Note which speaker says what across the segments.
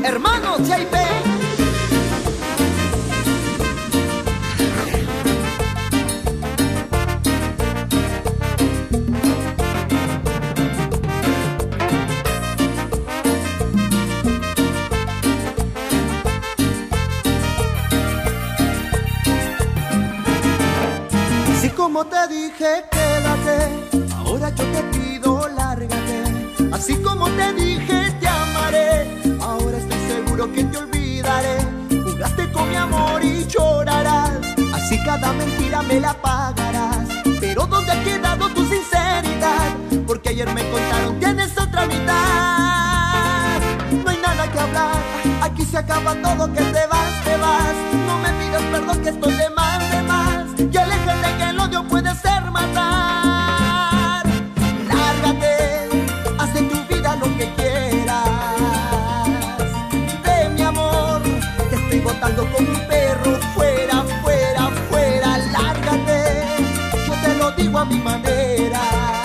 Speaker 1: Hermanos JP.
Speaker 2: Así como te dije quédate, ahora yo te pido lárgate. Así como te dije te amaré, ahora estoy seguro que te olvidaré. Jugaste con mi amor y llorarás, así cada mentira me la pagarás. Pero ¿dónde ha quedado tu sinceridad? Porque ayer me contaron tienes otra mitad. No hay nada que hablar, aquí se acaba todo, que te vas, te vas. No me pidas perdón que estoy de más, de más. Y aléjate que el odio puede ser matar. Lárgate, haz de tu vida lo que quieras. De mi amor, te estoy botando como un perro. Fuera, fuera, fuera, lárgate. Yo te lo digo a mi manera.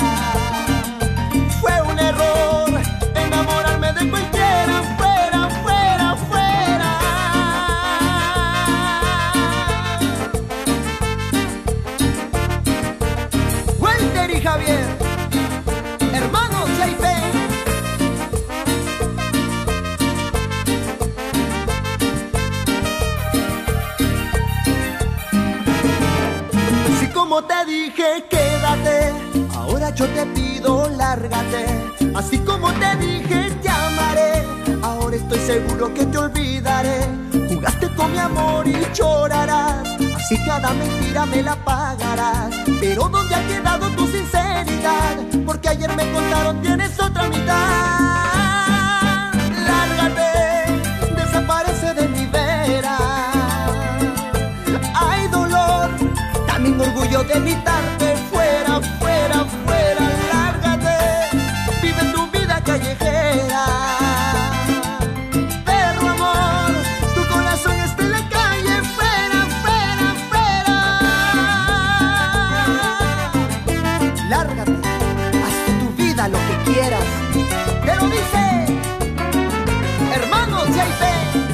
Speaker 2: Fue un error enamorarme de cualquiera. Fuera, fuera, fuera. Walter y Javier, hermanos JP. Así como te dije quédate, ahora yo te pido lárgate. Así como te dije te amaré, ahora estoy seguro que te olvidaré. Jugaste con mi amor y llorarás, así cada mentira me la pagarás. Pero ¿dónde ha quedado tu sinceridad? Porque ayer me contaron tienes otra mitad. Lárgate, desaparece de mi vera. Hay dolor, también orgullo de imitarte. Fuera, fuera, fuera, lárgate. Vive tu vida callejera. Perro amor, tu corazón está en la calle. Fuera, fuera, fuera. Lárgate, haz de tu vida lo que quieras. Te lo dice hermanos JP.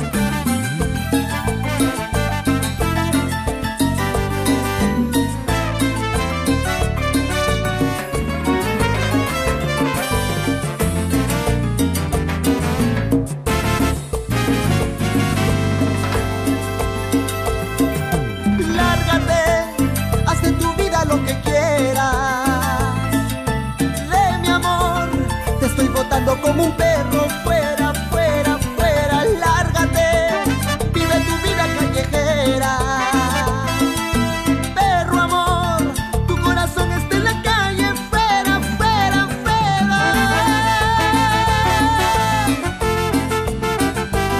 Speaker 2: Haz de tu vida lo que quieras. De mi amor, te estoy botando como un perro. Fuera, fuera, fuera, lárgate. Vive tu vida callejera. Perro amor, tu corazón está en la calle. Fuera, fuera, fuera.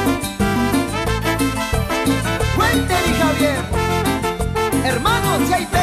Speaker 2: Walter y Javier, hermanos JP.